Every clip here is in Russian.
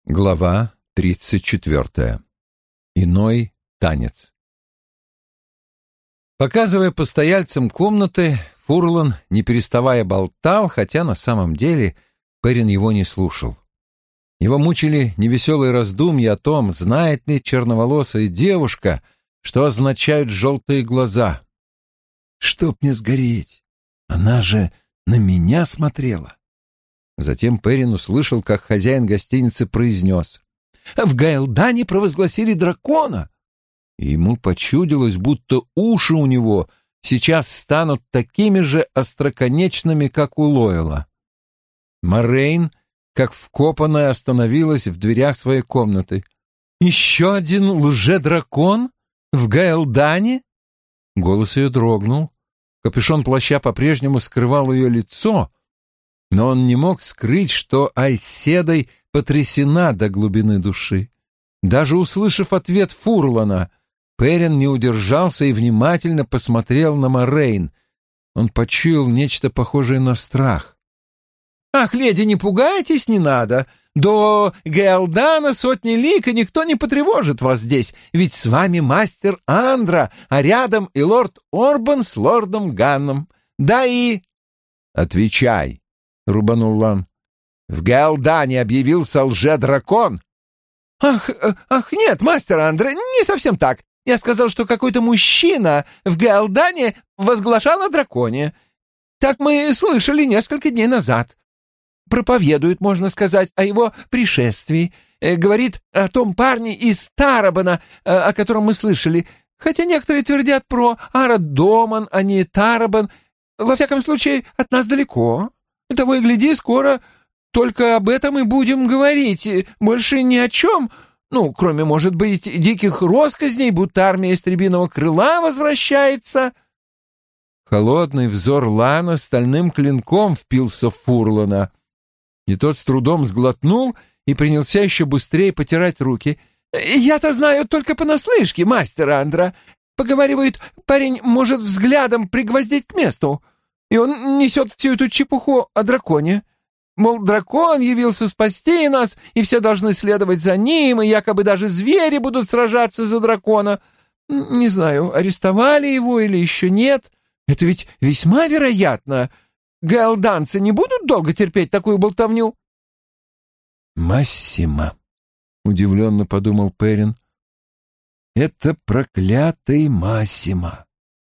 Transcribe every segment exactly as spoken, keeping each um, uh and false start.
Глава тридцать четвертая. Иной танец. Показывая постояльцам комнаты, Фурлан, не переставая, болтал, хотя на самом деле Перин его не слушал. Его мучили невеселые раздумья о том, знает ли черноволосая девушка, что означают желтые глаза. «Чтоб не сгореть! Она же на меня смотрела!» Затем Перин услышал, как хозяин гостиницы произнес: «В Гаэлдане провозгласили дракона!» И ему почудилось, будто уши у него сейчас станут такими же остроконечными, как у Лойла. Морейн, как вкопанная, остановилась в дверях своей комнаты. «Еще один лже-дракон? В Гаэлдане?» Голос ее дрогнул. Капюшон плаща по-прежнему скрывал ее лицо, но он не мог скрыть, что Айседой потрясена до глубины души. Даже услышав ответ Фурлана, Перин не удержался и внимательно посмотрел на Морейн. Он почуял нечто похожее на страх. «Ах, леди, не пугайтесь, не надо. До Гаэлдана сотни лиг, и никто не потревожит вас здесь, ведь с вами мастер Андра, а рядом и лорд Орбан с лордом Ганном. Да и...» «Отвечай!» — рубанул Лан. «В Гаэлдане объявился лже-дракон!» «Ах, ах, нет, мастер Андре, не совсем так. Я сказал, что какой-то мужчина в Гаэлдане возглашал о драконе. Так мы слышали несколько дней назад. Проповедует, можно сказать, о его пришествии. Говорит о том парне из Тарабана, о котором мы слышали. Хотя некоторые твердят про Арадоман, а не Тарабан. Во всяком случае, от нас далеко. Того и гляди, скоро только об этом и будем говорить. Больше ни о чем, ну, кроме, может быть, диких россказней, будто армия Истребиного Крыла возвращается». Холодный взор Лана стальным клинком впился в Фурлана. И тот с трудом сглотнул и принялся еще быстрее потирать руки. «Я-то знаю только понаслышке, мастер Андра. Поговаривают, парень может взглядом пригвоздить к месту. И он несет всю эту чепуху о драконе. Мол, дракон явился спасти нас, и все должны следовать за ним, и якобы даже звери будут сражаться за дракона. Не знаю, арестовали его или еще нет. Это ведь весьма вероятно. Гаэлданцы не будут долго терпеть такую болтовню?» «Массимо», — удивленно подумал Перин. «Это проклятый Массимо».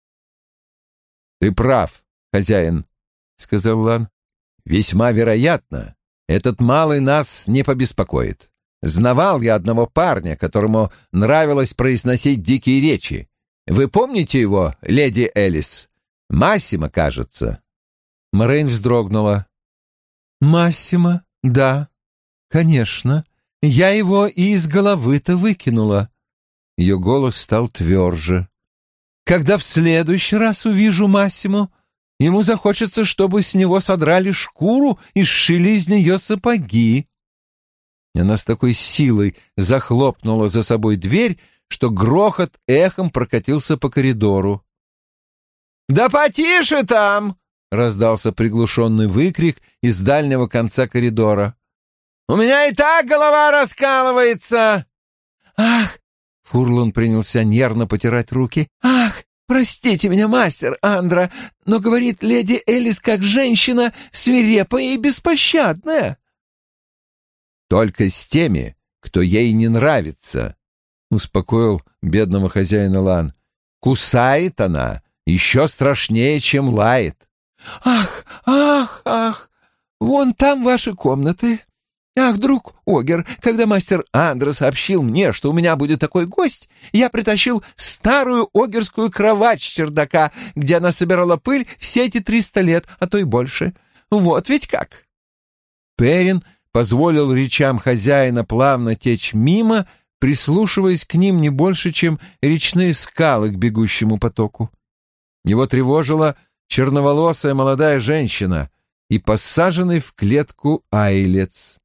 «Ты прав, хозяин», — сказал Лан. «Весьма вероятно, этот малый нас не побеспокоит. Знавал я одного парня, которому нравилось произносить дикие речи. Вы помните его, леди Элис? Массимо, кажется». Морейн вздрогнула. «Массимо, да, конечно. Я его и из головы-то выкинула». Ее голос стал тверже. «Когда в следующий раз увижу Массимо, ему захочется, чтобы с него содрали шкуру и сшили из нее сапоги». Она с такой силой захлопнула за собой дверь, что грохот эхом прокатился по коридору. «Да потише там!» — раздался приглушенный выкрик из дальнего конца коридора. «У меня и так голова раскалывается!» «Ах!» — Фурлан принялся нервно потирать руки. «Ах! Простите меня, мастер Андра, но, говорит леди Элис, как женщина свирепая и беспощадная». «Только с теми, кто ей не нравится», — успокоил бедного хозяина Лан. «Кусает она еще страшнее, чем лает». «Ах, ах, ах! Вон там ваши комнаты. Ах, друг Огер, когда мастер Андра сообщил мне, что у меня будет такой гость, я притащил старую огерскую кровать с чердака, где она собирала пыль все эти триста лет, а то и больше. Вот ведь как!» Перин позволил речам хозяина плавно течь мимо, прислушиваясь к ним не больше, чем речные скалы к бегущему потоку. Его тревожила черноволосая молодая женщина и посаженный в клетку айлец.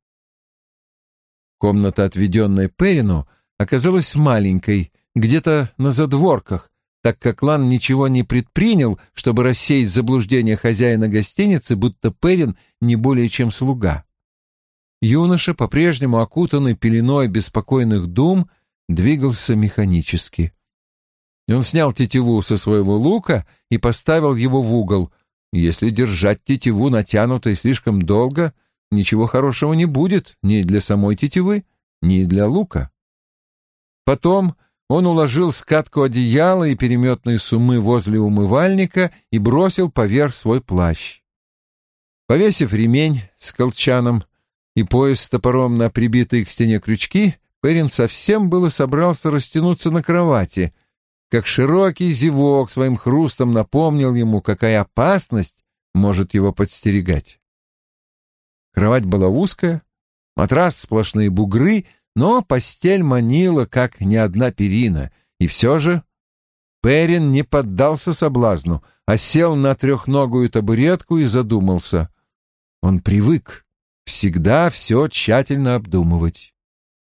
Комната, отведенная Перину, оказалась маленькой, где-то на задворках, так как Лан ничего не предпринял, чтобы рассеять заблуждение хозяина гостиницы, будто Перин не более чем слуга. юноша, по-прежнему окутанный пеленой беспокойных дум, двигался механически. Он снял тетиву со своего лука и поставил его в угол. Если держать тетиву натянутой слишком долго, ничего хорошего не будет ни для самой тетивы, ни для лука. Потом он уложил скатку одеяла и переметные суммы возле умывальника и бросил поверх свой плащ. Повесив ремень с колчаном и пояс с топором на прибитые к стене крючки, Перин совсем было собрался растянуться на кровати, как широкий зевок своим хрустом напомнил ему, какая опасность может его подстерегать. Кровать была узкая, матрас сплошные бугры, но постель манила, как ни одна перина, и все же Перин не поддался соблазну, а сел на трехногую табуретку и задумался. Он привык всегда все тщательно обдумывать.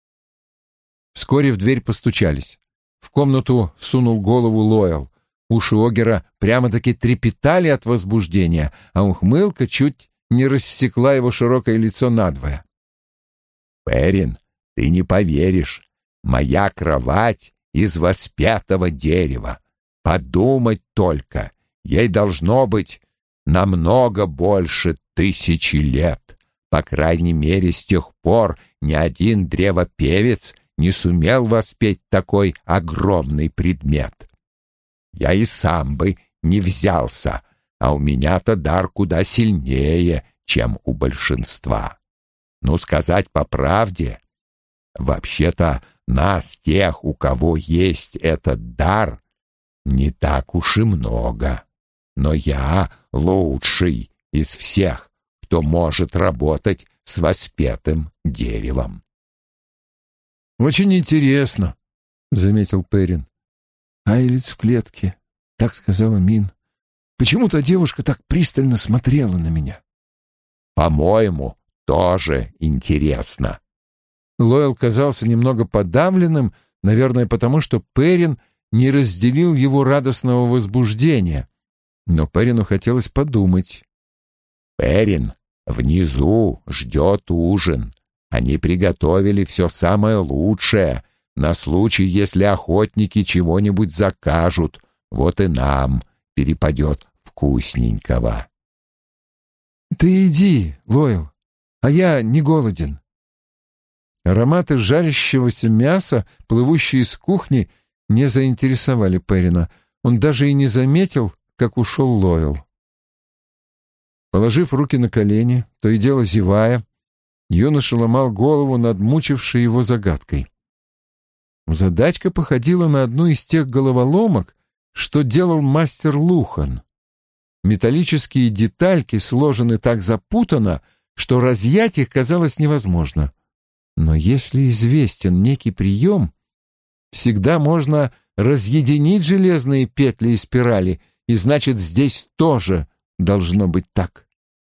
Вскоре в дверь постучались. В комнату сунул голову Лоэл. Уши Огера прямо-таки трепетали от возбуждения, а ухмылка чуть не рассекла его широкое лицо надвое. «Перин, ты не поверишь, моя кровать из воспятого дерева. Подумать только, ей должно быть намного больше тысячи лет. По крайней мере, с тех пор ни один древопевец не сумел воспеть такой огромный предмет. Я и сам бы не взялся, а у меня-то дар куда сильнее, чем у большинства. Ну, сказать по правде, вообще-то нас, тех, у кого есть этот дар, не так уж и много. Но я лучший из всех, кто может работать с воспетым деревом. «Очень интересно», — заметил Перин. «Айлиц в клетке», — так сказала Мин. «Почему-то девушка так пристально смотрела на меня». «По-моему, тоже интересно». Лоэл казался немного подавленным, наверное, потому что Перин не разделил его радостного возбуждения. Но Перину хотелось подумать. «Перин, внизу ждет ужин. Они приготовили все самое лучшее на случай, если охотники чего-нибудь закажут. Вот и нам перепадет вкусненького». «Ты иди, Лоэл, а я не голоден». Ароматы жарящегося мяса, плывущие из кухни, не заинтересовали Перина. Он даже и не заметил, как ушел Лоэл. Положив руки на колени, то и дело зевая, юноша ломал голову над мучившей его загадкой. Задачка походила на одну из тех головоломок, что делал мастер Лухан. Металлические детальки сложены так запутанно, что разъять их казалось невозможно. Но если известен некий прием, всегда можно разъединить железные петли и спирали, и значит, здесь тоже должно быть так.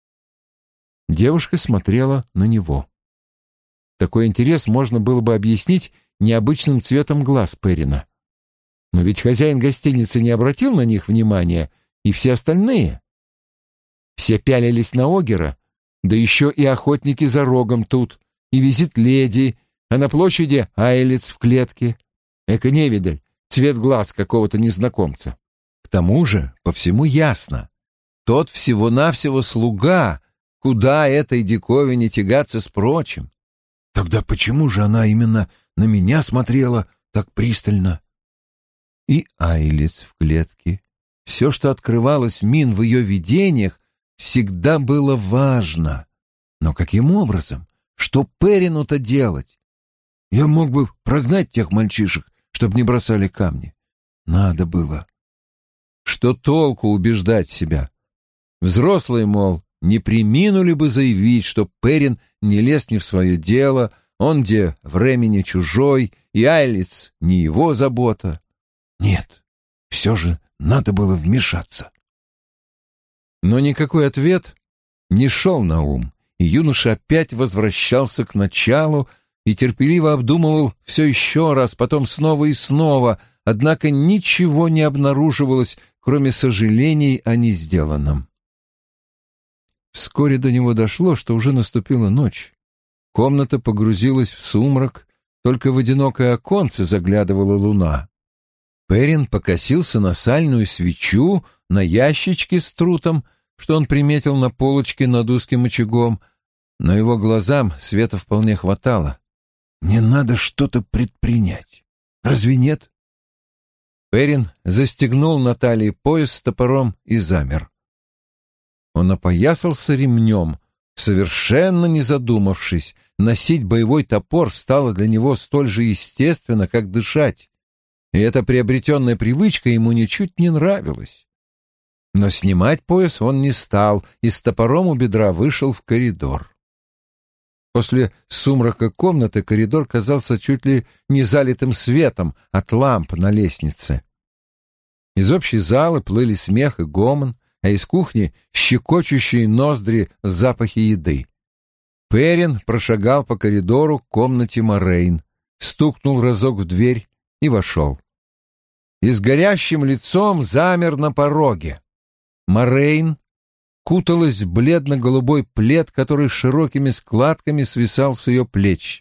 Девушка смотрела на него. Такой интерес можно было бы объяснить необычным цветом глаз Перина. Но ведь хозяин гостиницы не обратил на них внимания, и все остальные. Все пялились на Огера, да еще и охотники за рогом тут, и визит-леди, а на площади Айлиц в клетке. Эко-невидаль, цвет глаз какого-то незнакомца. К тому же, по всему ясно, тот всего-навсего слуга, куда этой диковине тягаться с прочим. Тогда почему же она именно на меня смотрела так пристально? И Айлиц в клетке. Все, что открывалось Мин в ее видениях, всегда было важно. Но каким образом? Что Перину-то делать? Я мог бы прогнать тех мальчишек, чтобы не бросали камни. Надо было. Что толку убеждать себя? Взрослые, мол, не преминули бы заявить, что Перин не лез не в свое дело, он где времени чужой, и Айлиц не его забота. Нет, все же надо было вмешаться. Но никакой ответ не шел на ум, и юноша опять возвращался к началу и терпеливо обдумывал все еще раз, потом снова и снова, однако ничего не обнаруживалось, кроме сожалений о несделанном. Вскоре до него дошло, что уже наступила ночь. Комната погрузилась в сумрак, только в одинокое оконце заглядывала луна. Перрин покосился на сальную свечу, на ящички с трутом, что он приметил на полочке над узким очагом, но его глазам света вполне хватало. «Мне надо что-то предпринять. Разве нет?» Перрин застегнул на талии пояс с топором и замер. Он опоясался ремнем, совершенно не задумавшись. Носить боевой топор стало для него столь же естественно, как дышать, и эта приобретенная привычка ему ничуть не нравилась. Но снимать пояс он не стал и с топором у бедра вышел в коридор. После сумрака комнаты коридор казался чуть ли не залитым светом от ламп на лестнице. Из общей залы плыли смех и гомон, а из кухни щекочущие ноздри запахи еды. Перрин прошагал по коридору к комнате Морейн, стукнул разок в дверь и вошел. И с горящим лицом замер на пороге. Морейн куталась в бледно-голубой плед, который широкими складками свисал с ее плеч.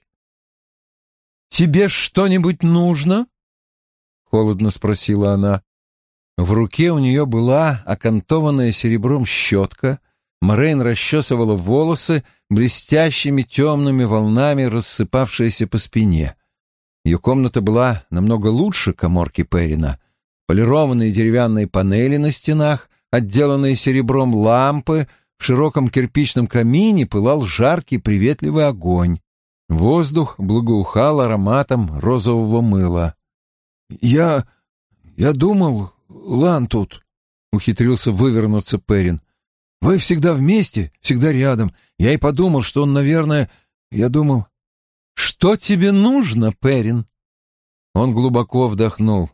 «Тебе что-нибудь нужно?» — холодно спросила она. В руке у нее была окантованная серебром щетка. Морейн расчесывала волосы, блестящими темными волнами рассыпавшиеся по спине. Ее комната была намного лучше каморки Перрина. Полированные деревянные панели на стенах, отделанные серебром лампы, в широком кирпичном камине пылал жаркий приветливый огонь. Воздух благоухал ароматом розового мыла. «Я... я думал, Лан тут», — ухитрился вывернуться Перрин. «Вы всегда вместе, всегда рядом. Я и подумал, что он, наверное... Я думал...» «Что тебе нужно, Перрин?» Он глубоко вдохнул.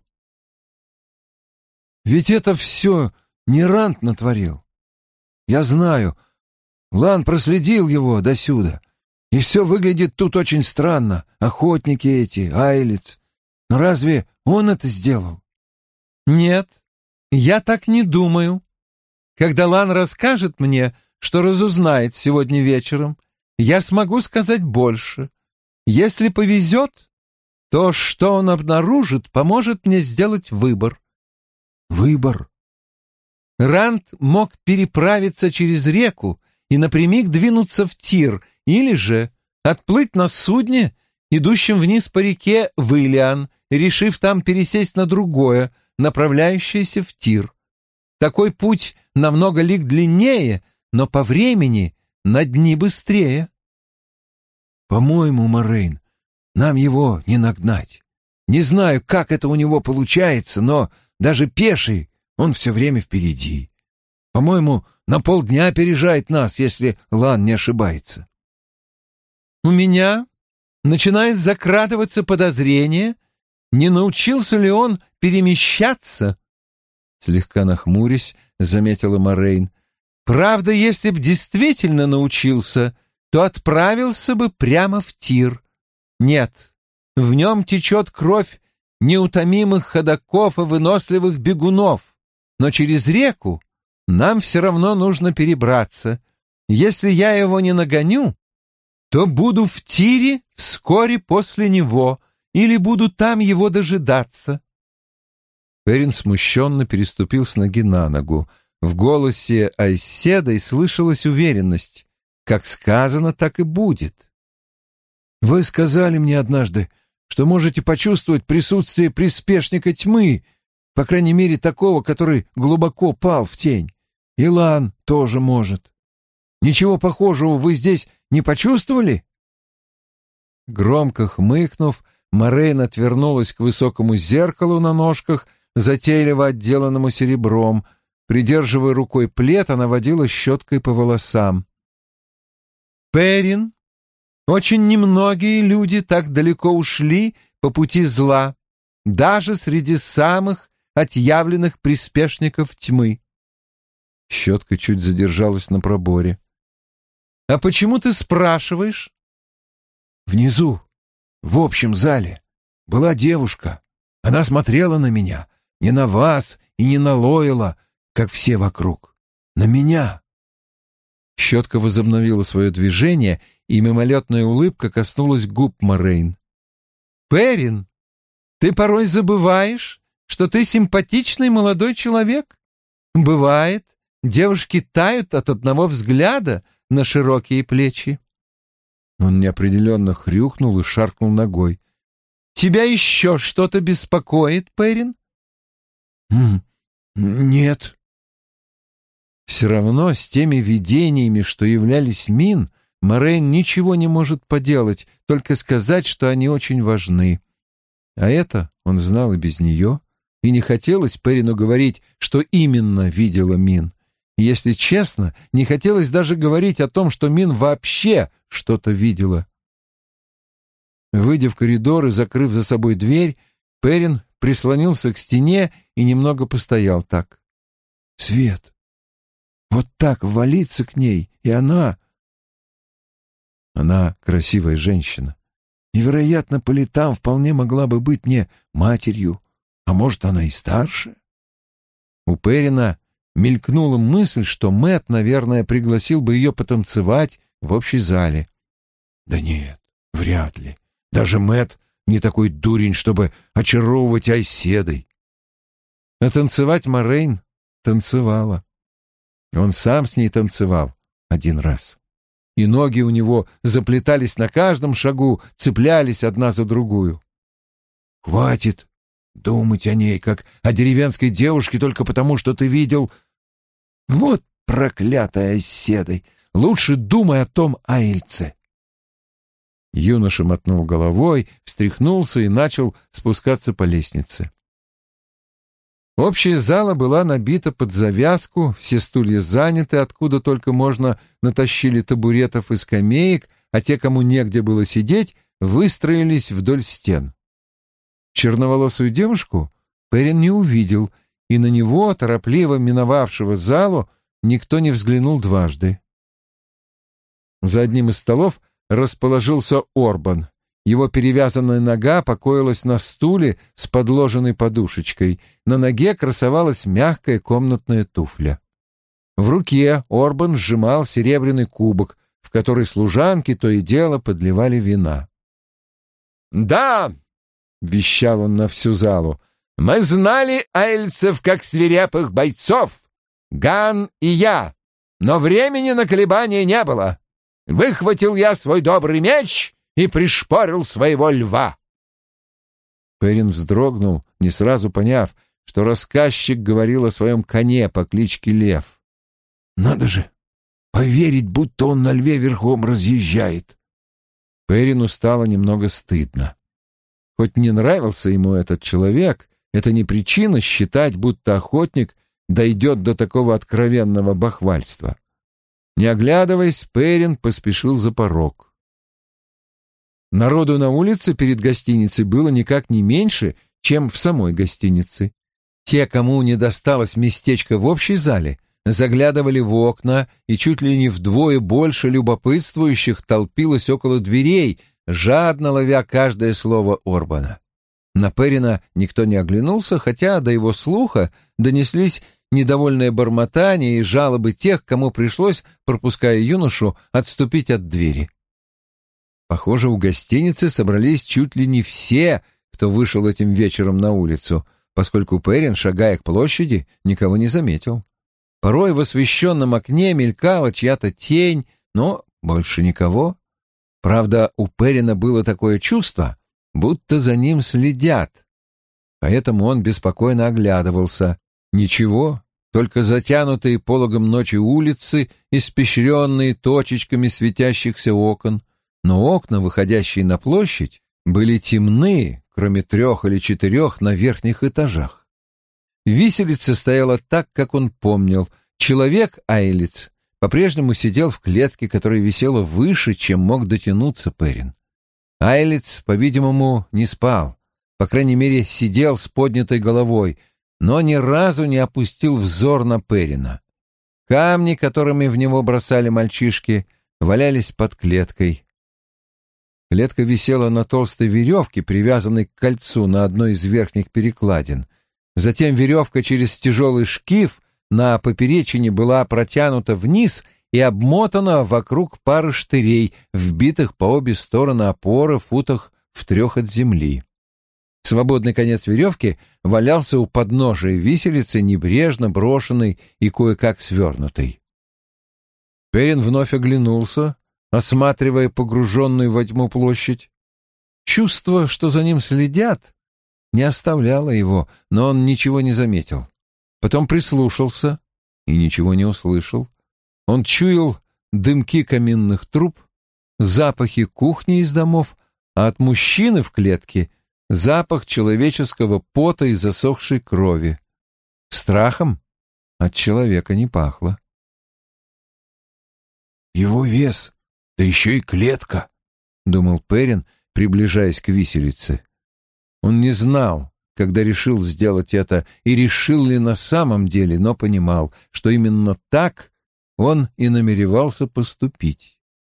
«Ведь это все не Рант натворил. Я знаю. Лан проследил его досюда. И все выглядит тут очень странно. Охотники эти, Айлиц. Но разве он это сделал?» «Нет, я так не думаю. Когда Лан расскажет мне, что разузнает сегодня вечером, я смогу сказать больше. Если повезет, то, что он обнаружит, поможет мне сделать выбор». «Выбор?» Ранд мог переправиться через реку и напрямик двинуться в Тир, или же отплыть на судне, идущем вниз по реке в Илиан, решив там пересесть на другое, направляющееся в Тир. Такой путь намного лиг длиннее, но по времени на дни быстрее. «По-моему, Морейн, нам его не нагнать. Не знаю, как это у него получается, но даже пеший он все время впереди. По-моему, на полдня опережает нас, если Лан не ошибается». «У меня начинает закрадываться подозрение, не научился ли он перемещаться?» Слегка нахмурясь, заметила Морейн. «Правда, если б действительно научился, то отправился бы прямо в Тир. Нет, в нем течет кровь неутомимых ходоков и выносливых бегунов, но через реку нам все равно нужно перебраться. Если я его не нагоню, то буду в Тире вскоре после него или буду там его дожидаться». Перрин смущенно переступил с ноги на ногу. В голосе Айседой слышалась уверенность. Как сказано, так и будет. «Вы сказали мне однажды, что можете почувствовать присутствие приспешника тьмы, по крайней мере такого, который глубоко пал в тень. И Лан тоже может. Ничего похожего вы здесь не почувствовали?» Громко хмыкнув, Морейн отвернулась к высокому зеркалу на ножках, затейливо отделанному серебром. Придерживая рукой плед, она водила щеткой по волосам. «Перрин, очень немногие люди так далеко ушли по пути зла, даже среди самых отъявленных приспешников тьмы». Щетка чуть задержалась на проборе. «А почему ты спрашиваешь?» «Внизу, в общем зале, была девушка. Она смотрела на меня, не на вас и не на Лойла, как все вокруг. На меня». Щетка возобновила свое движение, и мимолетная улыбка коснулась губ Морейн. «Перин, ты порой забываешь, что ты симпатичный молодой человек. Бывает, девушки тают от одного взгляда на широкие плечи». Он неопределенно хрюкнул и шаркнул ногой. «Тебя еще что-то беспокоит, Перин?» «Нет». Все равно с теми видениями, что являлись Мин, Морейн ничего не может поделать, только сказать, что они очень важны. А это он знал и без нее, и не хотелось Перину говорить, что именно видела Мин. И, если честно, не хотелось даже говорить о том, что Мин вообще что-то видела. Выйдя в коридор и закрыв за собой дверь, Перин прислонился к стене и немного постоял так. Свет. Вот так валиться к ней, и она... Она красивая женщина. И, вероятно, по летам вполне могла бы быть мне матерью, а может, она и старше. У Перина мелькнула мысль, что Мэтт, наверное, пригласил бы ее потанцевать в общей зале. Да нет, вряд ли. Даже Мэтт не такой дурень, чтобы очаровывать Айседой. А танцевать Морейн танцевала. Он сам с ней танцевал один раз. И ноги у него заплетались на каждом шагу, цеплялись одна за другую. «Хватит думать о ней, как о деревенской девушке, только потому, что ты видел... Вот проклятая Айседой! Лучше думай о том Аэльце!» Юноша мотнул головой, встряхнулся и начал спускаться по лестнице. Общая зала была набита под завязку, все стулья заняты, откуда только можно натащили табуретов и скамеек, а те, кому негде было сидеть, выстроились вдоль стен. Черноволосую девушку Перин не увидел, и на него, торопливо миновавшего залу, никто не взглянул дважды. За одним из столов расположился Орбан. Его перевязанная нога покоилась на стуле с подложенной подушечкой. На ноге красовалась мягкая комнатная туфля. В руке Орбан сжимал серебряный кубок, в который служанки то и дело подливали вина. «Да!» — вещал он на всю залу. «Мы знали аэльцев как свирепых бойцов, Ган и я, но времени на колебания не было. Выхватил я свой добрый меч и пришпорил своего льва». Перин вздрогнул, не сразу поняв, что рассказчик говорил о своем коне по кличке Лев. «Надо же поверить, будто он на льве верхом разъезжает». Перину стало немного стыдно. Хоть не нравился ему этот человек, это не причина считать, будто охотник дойдет до такого откровенного бахвальства. Не оглядываясь, Перин поспешил за порог. Народу на улице перед гостиницей было никак не меньше, чем в самой гостинице. Те, кому не досталось местечко в общей зале, заглядывали в окна, и чуть ли не вдвое больше любопытствующих толпилось около дверей, жадно ловя каждое слово Орбана. На Перина никто не оглянулся, хотя до его слуха донеслись недовольное бормотание и жалобы тех, кому пришлось, пропуская юношу, отступить от двери. Похоже, у гостиницы собрались чуть ли не все, кто вышел этим вечером на улицу, поскольку Перин, шагая к площади, никого не заметил. Порой в освещенном окне мелькала чья-то тень, но больше никого. Правда, у Перина было такое чувство, будто за ним следят. Поэтому он беспокойно оглядывался. Ничего, только затянутые пологом ночи улицы, испещренные точечками светящихся окон. Но окна, выходящие на площадь, были темны, кроме трех или четырех на верхних этажах. Виселица стояла так, как он помнил. Человек-аэлец по-прежнему сидел в клетке, которая висела выше, чем мог дотянуться Перин. Аэлец, по-видимому, не спал, по крайней мере, сидел с поднятой головой, но ни разу не опустил взор на Перина. Камни, которыми в него бросали мальчишки, валялись под клеткой. Клетка висела на толстой веревке, привязанной к кольцу на одной из верхних перекладин. Затем веревка через тяжелый шкив на поперечине была протянута вниз и обмотана вокруг пары штырей, вбитых по обе стороны опоры футах в трех от земли. Свободный конец веревки валялся у подножия виселицы, небрежно брошенный и кое-как свернутый. Перин вновь оглянулся, осматривая погруженную во тьму площадь. Чувство, что за ним следят, не оставляло его, но он ничего не заметил. Потом прислушался и ничего не услышал. Он чуял дымки каминных труб, запахи кухни из домов, а от мужчины в клетке запах человеческого пота и засохшей крови. Страхом от человека не пахло. «Его вес, да еще и клетка», — думал Перин, приближаясь к виселице. Он не знал, когда решил сделать это, и решил ли на самом деле, но понимал, что именно так он и намеревался поступить.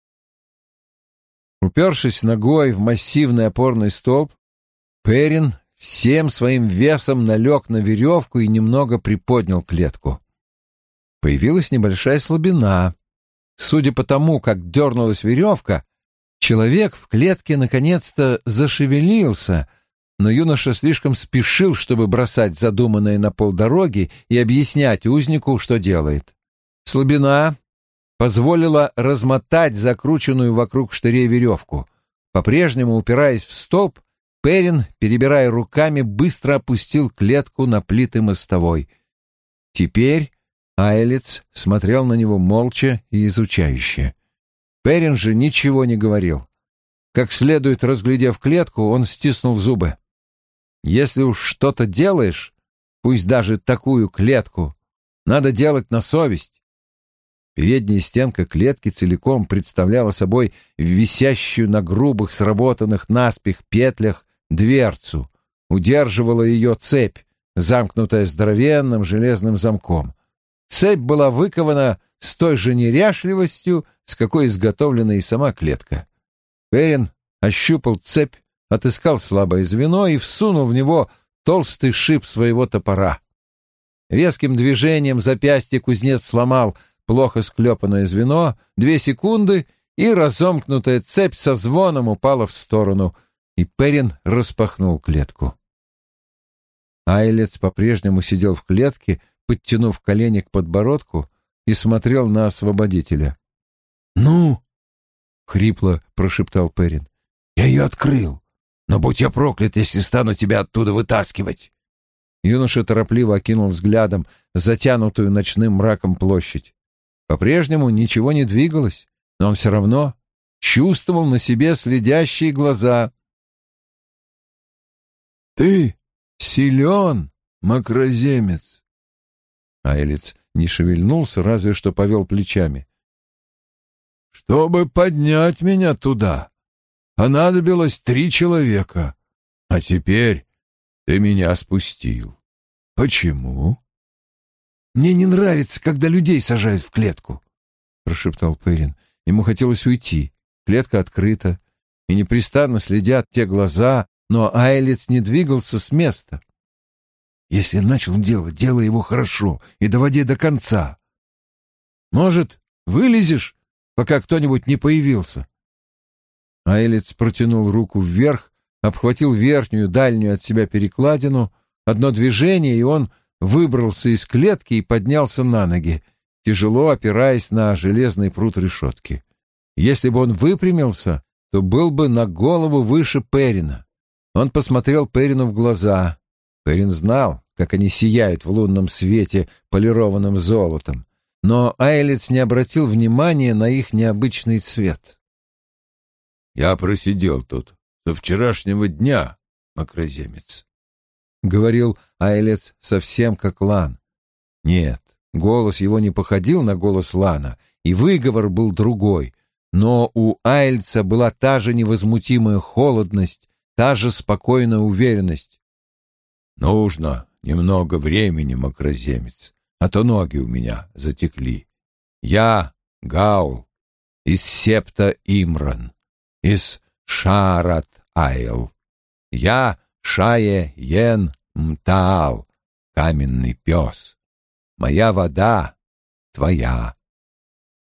Упершись ногой в массивный опорный столб, Перин всем своим весом налег на веревку и немного приподнял клетку. Появилась небольшая слабина. Судя по тому, как дернулась веревка, человек в клетке наконец-то зашевелился, но юноша слишком спешил, чтобы бросать задуманное на полдороги и объяснять узнику, что делает. Слабина позволила размотать закрученную вокруг штырей веревку. По-прежнему, упираясь в столб, Перин, перебирая руками, быстро опустил клетку на плиты мостовой. Теперь Айлец смотрел на него молча и изучающе. Перин же ничего не говорил. Как следует разглядев клетку, он стиснул зубы. Если уж что-то делаешь, пусть даже такую клетку, надо делать на совесть. Передняя стенка клетки целиком представляла собой висящую на грубых, сработанных наспех петлях дверцу. Удерживала ее цепь, замкнутая здоровенным железным замком. Цепь была выкована с той же неряшливостью, с какой изготовлена и сама клетка. Перин ощупал цепь, отыскал слабое звено и всунул в него толстый шип своего топора. Резким движением запястья кузнец сломал плохо склепанное звено, две секунды, и разомкнутая цепь со звоном упала в сторону, и Перин распахнул клетку. Айлец по-прежнему сидел в клетке, подтянув колени к подбородку, и смотрел на освободителя. «Ну?» — хрипло прошептал Перин. «Я ее открыл, но будь я проклят, если стану тебя оттуда вытаскивать!» Юноша торопливо окинул взглядом затянутую ночным мраком площадь. По-прежнему ничего не двигалось, но он все равно чувствовал на себе следящие глаза. «Ты силен, макроземец!» Айлец не шевельнулся, разве что повел плечами. «Чтобы поднять меня туда, понадобилось три человека, а теперь ты меня спустил. Почему?» «Мне не нравится, когда людей сажают в клетку», — прошептал Перин. Ему хотелось уйти. Клетка открыта, и непрестанно следят те глаза, но Айлец не двигался с места. «Если начал делать, делай его хорошо и доводи до конца. Может, вылезешь, пока кто-нибудь не появился?» Айлец протянул руку вверх, обхватил верхнюю, дальнюю от себя перекладину. Одно движение, и он выбрался из клетки и поднялся на ноги, тяжело опираясь на железный прут решетки. Если бы он выпрямился, то был бы на голову выше Перина. Он посмотрел Перину в глаза. Перин знал, как они сияют в лунном свете полированным золотом, но Айлец не обратил внимания на их необычный цвет. «Я просидел тут со вчерашнего дня, макроземец», — говорил Айлец совсем как Лан. Нет, голос его не походил на голос Лана, и выговор был другой, но у Айльца была та же невозмутимая холодность, та же спокойная уверенность. «Нужно немного времени, макроземец, а то ноги у меня затекли. Я Гаул из Септа Имран, из Шаарат-Айл. Я Шае-Йен Мтаал, каменный пес. Моя вода твоя».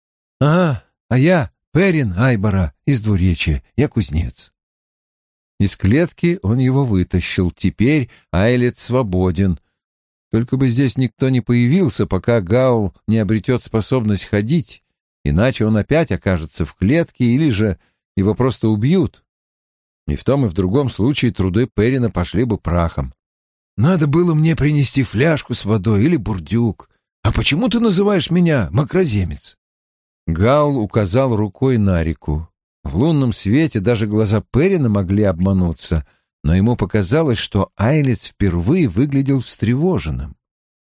«А, а я Перин Айбора из двуречья, я кузнец». Из клетки он его вытащил. Теперь Айлет свободен. Только бы здесь никто не появился, пока Гаул не обретет способность ходить, иначе он опять окажется в клетке или же его просто убьют. И в том и в другом случае труды Перина пошли бы прахом. «Надо было мне принести фляжку с водой или бурдюк. А почему ты называешь меня макроземец?» Гаул указал рукой на реку. В лунном свете даже глаза Перина могли обмануться, но ему показалось, что Айлет впервые выглядел встревоженным.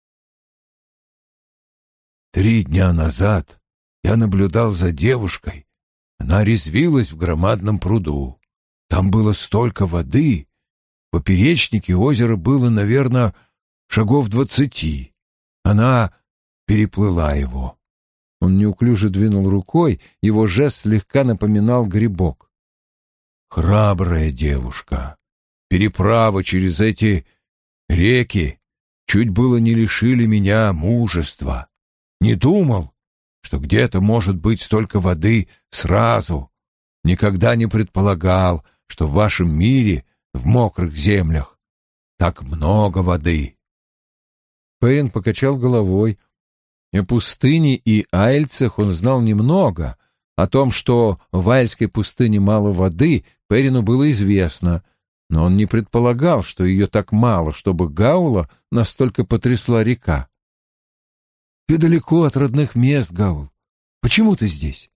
«Три дня назад я наблюдал за девушкой. Она резвилась в громадном пруду. Там было столько воды. В поперечнике озера было, наверное, шагов двадцати. Она переплыла его». Он неуклюже двинул рукой, его жест слегка напоминал грибок. «Храбрая девушка. Переправа через эти реки чуть было не лишили меня мужества. Не думал, что где-то может быть столько воды сразу. Никогда не предполагал, что в вашем мире, в мокрых землях, так много воды». Перин покачал головой. О пустыне и айльцах он знал немного. О том, что в Айльской пустыне мало воды, Перину было известно, но он не предполагал, что ее так мало, чтобы Гаула настолько потрясла река. «Ты далеко от родных мест, Гаул. Почему ты здесь?»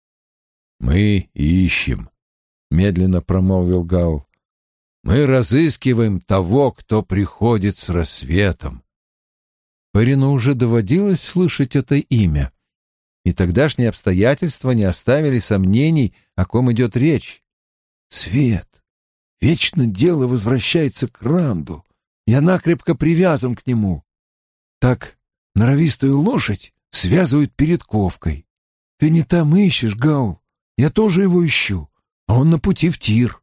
«Мы ищем», — медленно промолвил Гаул. «Мы разыскиваем того, кто приходит с рассветом». Перину уже доводилось слышать это имя, и тогдашние обстоятельства не оставили сомнений, о ком идет речь. «Свет! Вечно дело возвращается к Ранду. Я накрепко привязан к нему. Так норовистую лошадь связывают перед ковкой. Ты не там ищешь, Гаул. Я тоже его ищу, а он на пути в Тир».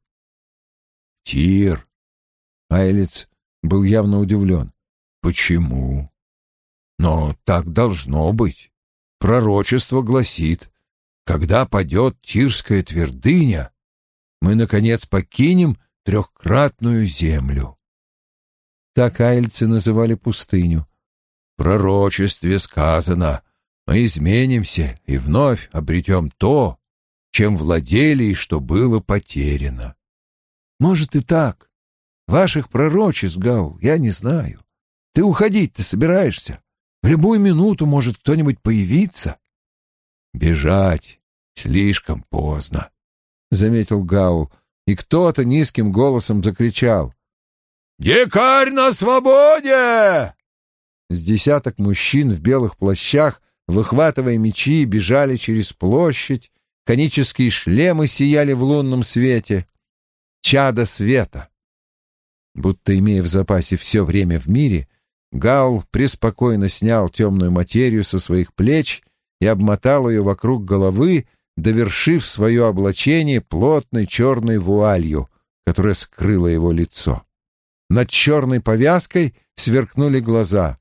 «Тир?» Айлец был явно удивлен. «Почему?» «Но так должно быть. Пророчество гласит, когда падет Тирская твердыня, мы, наконец, покинем трехкратную землю». Так айльцы называли пустыню. В пророчестве сказано, мы изменимся и вновь обретем то, чем владели и что было потеряно. «Может и так. Ваших пророчеств, Гаул, я не знаю. Ты уходить-то собираешься? В любую минуту может кто-нибудь появиться». «Бежать слишком поздно», — заметил Гаул, и кто-то низким голосом закричал: «Дикарь на свободе!» С десяток мужчин в белых плащах, выхватывая мечи, бежали через площадь, конические шлемы сияли в лунном свете. Чадо света. Будто имея в запасе все время в мире, Гаул преспокойно снял темную материю со своих плеч и обмотал ее вокруг головы, довершив свое облачение плотной черной вуалью, которая скрыла его лицо. Над черной повязкой сверкнули глаза.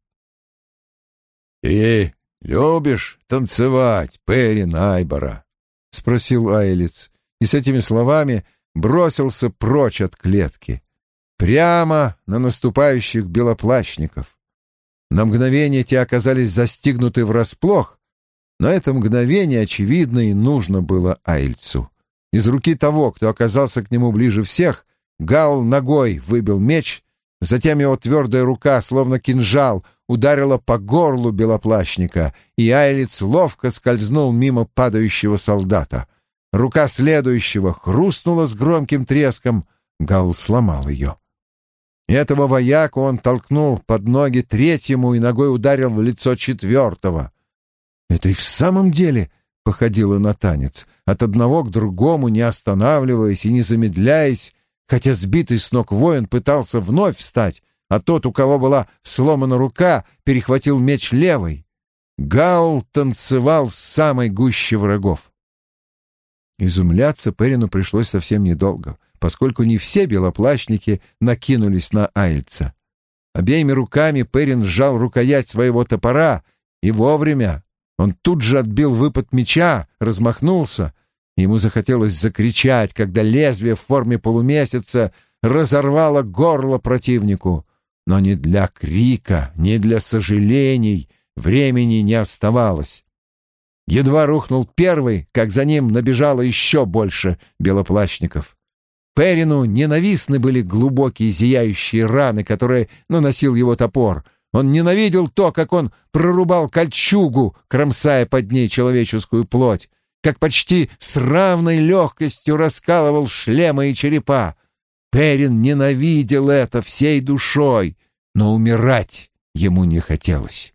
«Ты любишь танцевать, Перин Айбора?» — спросил Айлец, и с этими словами бросился прочь от клетки, прямо на наступающих белоплащников. На мгновение те оказались застигнуты врасплох, но это мгновение, очевидно, и нужно было Айльцу. Из руки того, кто оказался к нему ближе всех, Гаул ногой выбил меч, затем его твердая рука, словно кинжал, ударила по горлу белоплащника, и Айлец ловко скользнул мимо падающего солдата. Рука следующего хрустнула с громким треском, Гаул сломал ее. Этого вояку он толкнул под ноги третьему и ногой ударил в лицо четвертого. Это и в самом деле походило на танец, от одного к другому, не останавливаясь и не замедляясь, хотя сбитый с ног воин пытался вновь встать, а тот, у кого была сломана рука, перехватил меч левой. Гаул танцевал в самой гуще врагов. Изумляться Перину пришлось совсем недолго, поскольку не все белоплащники накинулись на Айльца. Обеими руками Перин сжал рукоять своего топора и вовремя. Он тут же отбил выпад меча, размахнулся. Ему захотелось закричать, когда лезвие в форме полумесяца разорвало горло противнику. Но ни для крика, ни для сожалений времени не оставалось. Едва рухнул первый, как за ним набежало еще больше белоплащников. Перину ненавистны были глубокие зияющие раны, которые наносил его топор. Он ненавидел то, как он прорубал кольчугу, кромсая под ней человеческую плоть, как почти с равной легкостью раскалывал шлемы и черепа. Перин ненавидел это всей душой, но умирать ему не хотелось.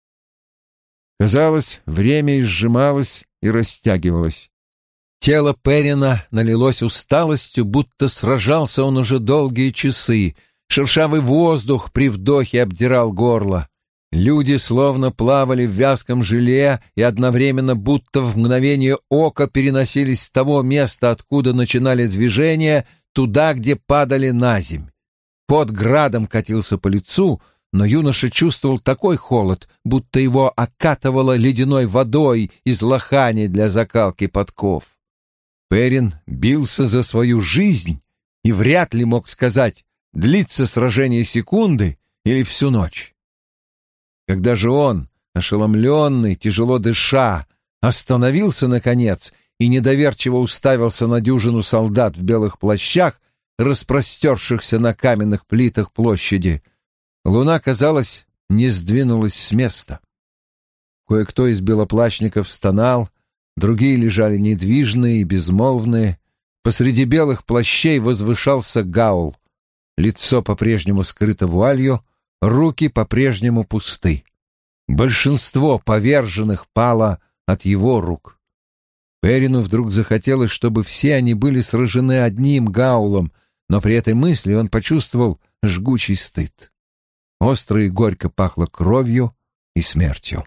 Казалось, время изжималось и растягивалось. Тело Перина налилось усталостью, будто сражался он уже долгие часы. Шершавый воздух при вдохе обдирал горло. Люди словно плавали в вязком желе и одновременно будто в мгновение ока переносились с того места, откуда начинали движение, туда, где падали наземь. Пот градом катился по лицу, но юноша чувствовал такой холод, будто его окатывало ледяной водой из лохани для закалки подков. Перин бился за свою жизнь и вряд ли мог сказать, длится сражение секунды или всю ночь. Когда же он, ошеломленный, тяжело дыша, остановился наконец и недоверчиво уставился на дюжину солдат в белых плащах, распростершихся на каменных плитах площади, луна, казалось, не сдвинулась с места. Кое-кто из белоплащников стонал, другие лежали недвижные и безмолвные. Посреди белых плащей возвышался Гаул. Лицо по-прежнему скрыто вуалью, руки по-прежнему пусты. Большинство поверженных пало от его рук. Перину вдруг захотелось, чтобы все они были сражены одним Гаулом, но при этой мысли он почувствовал жгучий стыд. Остро и горько пахло кровью и смертью.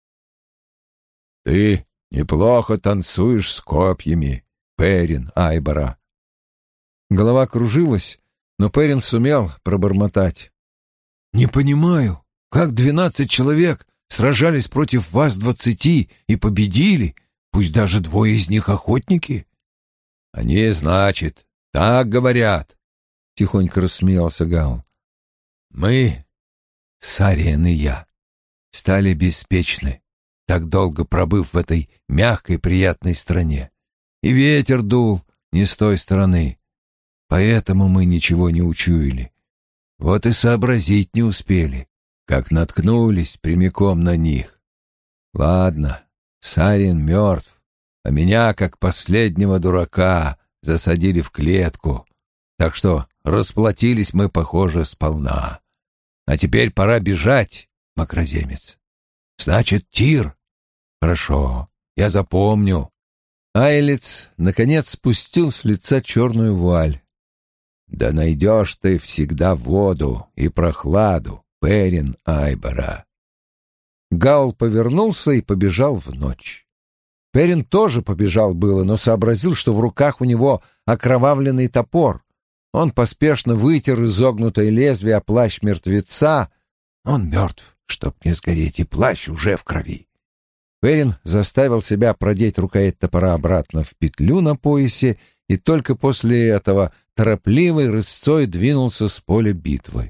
«Ты неплохо танцуешь с копьями, Перин Айбора». Голова кружилась, но Перин сумел пробормотать. «Не понимаю, как двенадцать человек сражались против вас двадцати и победили, пусть даже двое из них охотники?» «Они, значит, так говорят», — тихонько рассмеялся Гаул. «Мы, Сариен и я, стали беспечны, так долго пробыв в этой мягкой приятной стране. И ветер дул не с той стороны, поэтому мы ничего не учуяли. Вот и сообразить не успели, как наткнулись прямиком на них. Ладно, Сариен мертв, а меня, как последнего дурака, засадили в клетку, так что расплатились мы, похоже, сполна. А теперь пора бежать, макроземец. Значит, Тир. Хорошо, я запомню». Айлец, наконец, спустил с лица черную вуаль. «Да найдешь ты всегда воду и прохладу, Перин Айбора». Гаул повернулся и побежал в ночь. Перин тоже побежал было, но сообразил, что в руках у него окровавленный топор. Он поспешно вытер изогнутое лезвие о плащ мертвеца. Он мертв, чтоб не сгореть, и плащ уже в крови. Перин заставил себя продеть рукоять топора обратно в петлю на поясе и только после этого торопливой рысцой двинулся с поля битвы.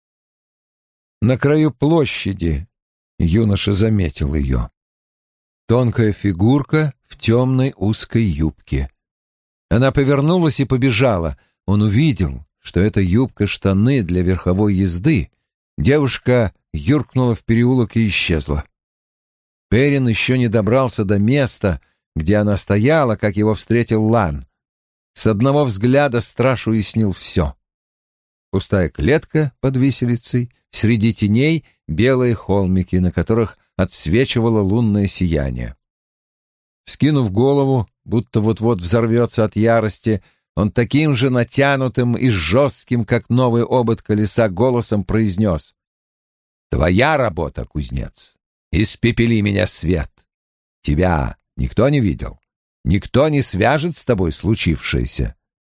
На краю площади юноша заметил ее. Тонкая фигурка в темной узкой юбке. Она повернулась и побежала. Он увидел, что это юбка-штаны для верховой езды. Девушка юркнула в переулок и исчезла. Перин еще не добрался до места, где она стояла, как его встретил Лан. С одного взгляда страж уяснил все. Пустая клетка под виселицей, среди теней белые холмики, на которых отсвечивало лунное сияние. Скинув голову, будто вот-вот взорвется от ярости, он таким же натянутым и жестким, как новый обод колеса, голосом произнес: «Твоя работа, кузнец, испепели меня, свет. Тебя никто не видел, никто не свяжет с тобой случившееся».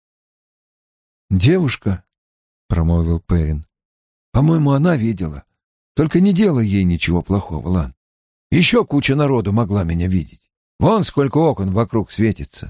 «Девушка», — промолвил Перин, — «по-моему, она видела. Только не делай ей ничего плохого, Лан. Еще куча народу могла меня видеть. Вон сколько окон вокруг светится.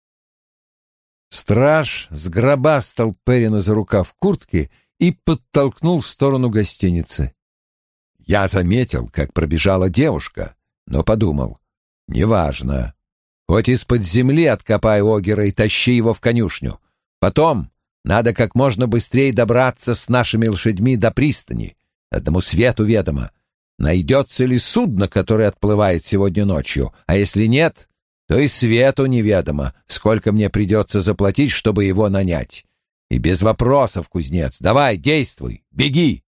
Страж сгробастал Перина за рукав куртки и подтолкнул в сторону гостиницы. Я заметил, как пробежала девушка, но подумал, неважно. Хоть из-под земли откопай Огера и тащи его в конюшню. Потом надо как можно быстрее добраться с нашими лошадьми до пристани. Одному свету ведомо, найдется ли судно, которое отплывает сегодня ночью, а если нет, то и свету неведомо, сколько мне придется заплатить, чтобы его нанять. И без вопросов, кузнец, давай, действуй, беги!»